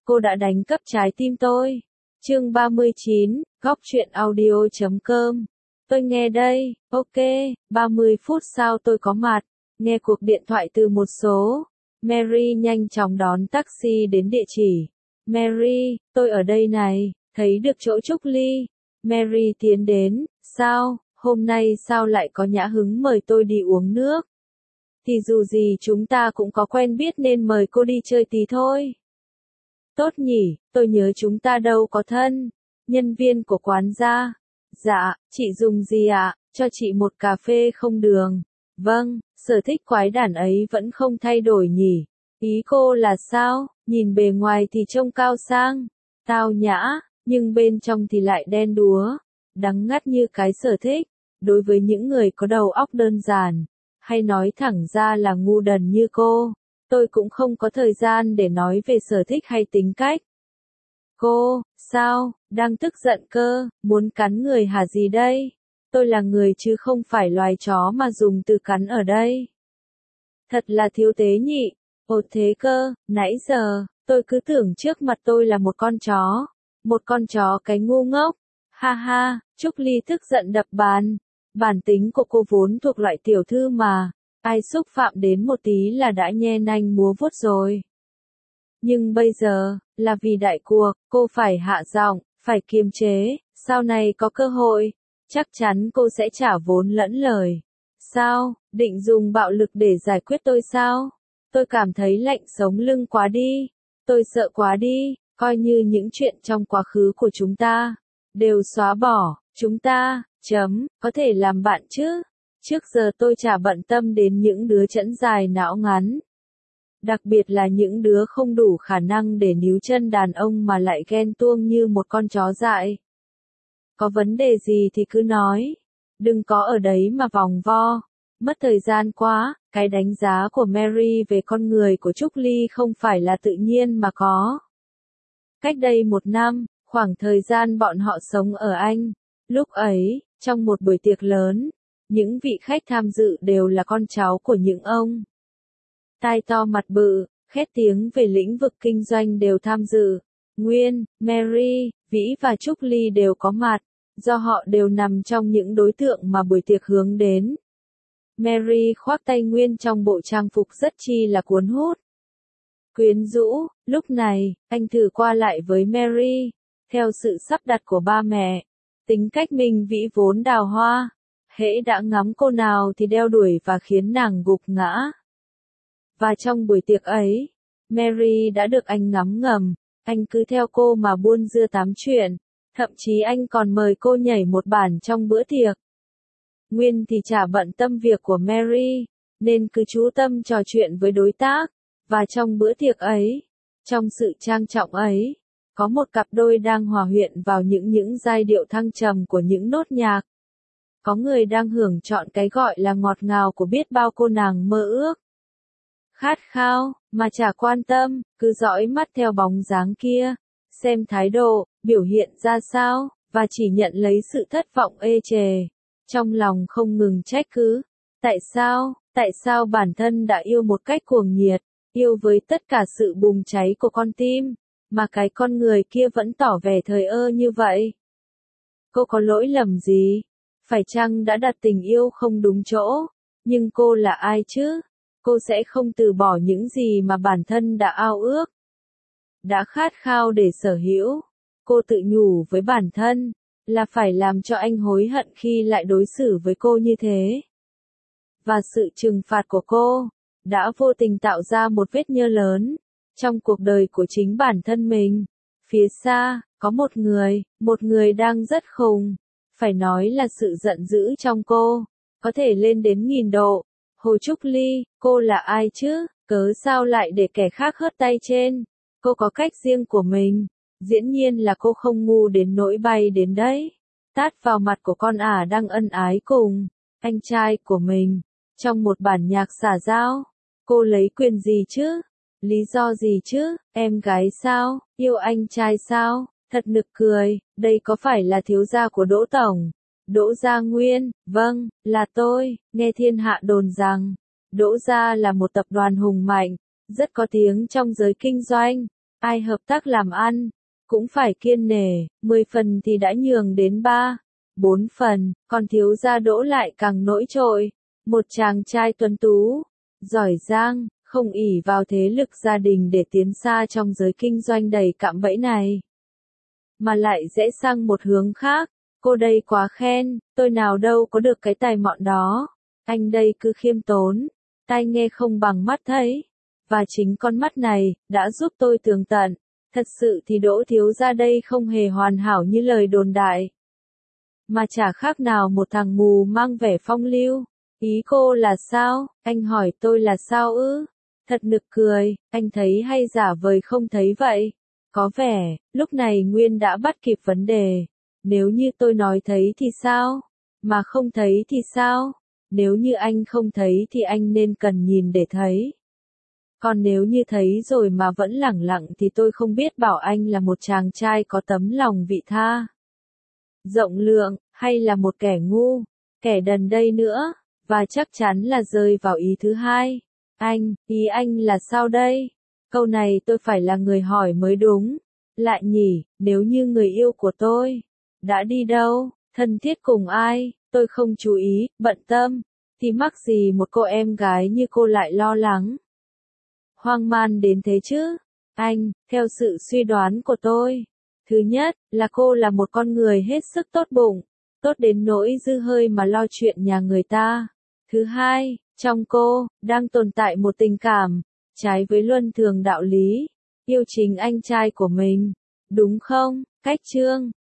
cô đã đánh cắp trái tim tôi. Chương 39, Góc truyện audio.com. Tôi nghe đây, ok, 30 phút sau tôi có mặt, nghe cuộc điện thoại từ một số. Mary nhanh chóng đón taxi đến địa chỉ. Mary, tôi ở đây này, thấy được chỗ Trúc Ly. Mary tiến đến, sao, hôm nay sao lại có nhã hứng mời tôi đi uống nước? Thì dù gì chúng ta cũng có quen biết nên mời cô đi chơi tí thôi. Tốt nhỉ, tôi nhớ chúng ta đâu có thân. Nhân viên của quán ra. Dạ, chị dùng gì ạ? Cho chị một cà phê không đường. Vâng, sở thích quái đản ấy vẫn không thay đổi nhỉ. Ý cô là sao? Nhìn bề ngoài thì trông cao sang, tao nhã, nhưng bên trong thì lại đen đúa, đắng ngắt như cái sở thích. Đối với những người có đầu óc đơn giản, hay nói thẳng ra là ngu đần như cô, tôi cũng không có thời gian để nói về sở thích hay tính cách. Cô, sao, đang tức giận cơ, muốn cắn người hả gì đây? Tôi là người chứ không phải loài chó mà dùng từ cắn ở đây. Thật là thiếu tế nhị. Ồ thế cơ, nãy giờ, tôi cứ tưởng trước mặt tôi là một con chó. Một con chó cái ngu ngốc. Ha ha, Trúc Ly tức giận đập bàn. Bản tính của cô vốn thuộc loại tiểu thư mà. Ai xúc phạm đến một tí là đã nhe nanh múa vuốt rồi. Nhưng bây giờ, là vì đại cuộc, cô phải hạ giọng, phải kiềm chế. Sau này có cơ hội, chắc chắn cô sẽ trả vốn lẫn lời. Sao, định dùng bạo lực để giải quyết tôi sao? Tôi cảm thấy lạnh sống lưng quá đi. Tôi sợ quá đi, coi như những chuyện trong quá khứ của chúng ta đều xóa bỏ, chúng ta, có thể làm bạn chứ. Trước giờ tôi chả bận tâm đến những đứa chẵn dài não ngắn. Đặc biệt là những đứa không đủ khả năng để níu chân đàn ông mà lại ghen tuông như một con chó dại. Có vấn đề gì thì cứ nói. Đừng có ở đấy mà vòng vo. Mất thời gian quá, cái đánh giá của Mary về con người của Trúc Ly không phải là tự nhiên mà có. Cách đây 1 năm, khoảng thời gian bọn họ sống ở Anh. Lúc ấy, trong một buổi tiệc lớn, những vị khách tham dự đều là con cháu của những ông tai to mặt bự, khét tiếng về lĩnh vực kinh doanh đều tham dự. Nguyên, Mary, Vĩ và Trúc Ly đều có mặt, do họ đều nằm trong những đối tượng mà buổi tiệc hướng đến. Mary khoác tay Nguyên trong bộ trang phục rất chi là cuốn hút. Quyến rũ, lúc này, anh thử qua lại với Mary, theo sự sắp đặt của ba mẹ. Tính cách Minh Vĩ vốn đào hoa, hễ đã ngắm cô nào thì đeo đuổi và khiến nàng gục ngã. Và trong buổi tiệc ấy, Mary đã được anh ngắm ngầm, anh cứ theo cô mà buôn dưa tám chuyện, thậm chí anh còn mời cô nhảy một bản trong bữa tiệc. Nguyên thì chả bận tâm việc của Mary, nên cứ chú tâm trò chuyện với đối tác, và trong bữa tiệc ấy, trong sự trang trọng ấy, có một cặp đôi đang hòa quyện vào những giai điệu thăng trầm của những nốt nhạc. Có người đang hưởng trọn cái gọi là ngọt ngào của biết bao cô nàng mơ ước. Khát khao, mà chả quan tâm, cứ dõi mắt theo bóng dáng kia, xem thái độ, biểu hiện ra sao, và chỉ nhận lấy sự thất vọng ê chề. Trong lòng không ngừng trách cứ. Tại sao bản thân đã yêu một cách cuồng nhiệt, yêu với tất cả sự bùng cháy của con tim, mà cái con người kia vẫn tỏ vẻ thờ ơ như vậy? Cô có lỗi lầm gì? Phải chăng đã đặt tình yêu không đúng chỗ? Nhưng cô là ai chứ? Cô sẽ không từ bỏ những gì mà bản thân đã ao ước, đã khát khao để sở hữu. Cô tự nhủ với bản thân, là phải làm cho anh hối hận khi lại đối xử với cô như thế. Và sự trừng phạt của cô, đã vô tình tạo ra một vết nhơ lớn, trong cuộc đời của chính bản thân mình. Phía xa, có một người đang rất khùng. Phải nói là sự giận dữ trong cô, có thể lên đến 1000 độ. Hồ Trúc Ly, cô là ai chứ? Cớ sao lại để kẻ khác hớt tay trên? Cô có cách riêng của mình. Dĩ nhiên là cô không ngu đến nỗi bay đến đấy. Tát vào mặt của con ả đang ân ái cùng anh trai của mình, trong một bản nhạc xả dao. Cô lấy quyền gì chứ? Lý do gì chứ? Em gái sao? Yêu anh trai sao? Thật nực cười, đây có phải là thiếu gia của Đỗ Tổng? Đỗ Gia Nguyên, vâng, là tôi. Nghe thiên hạ đồn rằng, Đỗ Gia là một tập đoàn hùng mạnh, rất có tiếng trong giới kinh doanh. Ai hợp tác làm ăn, cũng phải kiêng nể, 10 phần thì đã nhường đến 3, 4 phần, còn thiếu gia Đỗ lại càng nổi trội. Một chàng trai tuấn tú, giỏi giang, không ỷ vào thế lực gia đình để tiến xa trong giới kinh doanh đầy cạm bẫy này. Mà lại dễ sang một hướng khác, cô đây quá khen, tôi nào đâu có được cái tài mọn đó. Anh đây cứ khiêm tốn, tai nghe không bằng mắt thấy. Và chính con mắt này, đã giúp tôi tường tận. Thật sự thì Đỗ thiếu gia đây không hề hoàn hảo như lời đồn đại. Mà chả khác nào một thằng mù mang vẻ phong lưu. Ý cô là sao? Anh hỏi tôi là sao ư? Thật nực cười, anh thấy hay giả vời không thấy vậy? Có vẻ, lúc này Nguyên đã bắt kịp vấn đề. Nếu như tôi nói thấy thì sao? Mà không thấy thì sao? Nếu như anh không thấy thì anh nên cần nhìn để thấy. Còn nếu như thấy rồi mà vẫn lẳng lặng thì tôi không biết bảo anh là một chàng trai có tấm lòng vị tha, rộng lượng, hay là một kẻ ngu, kẻ đần đây nữa, và chắc chắn là rơi vào ý thứ hai. Ý anh là sao đây? Câu này tôi phải là người hỏi mới đúng. Lại nhỉ, nếu như người yêu của tôi đã đi đâu, thân thiết cùng ai, tôi không chú ý, bận tâm, thì mắc gì một cô em gái như cô lại lo lắng, hoang man đến thế chứ? Theo sự suy đoán của tôi, thứ nhất, là cô là một con người hết sức tốt bụng, tốt đến nỗi dư hơi mà lo chuyện nhà người ta. Thứ hai, trong cô, đang tồn tại một tình cảm, trái với luân thường đạo lý, yêu chính anh trai của mình. Đúng không, Cách Trương?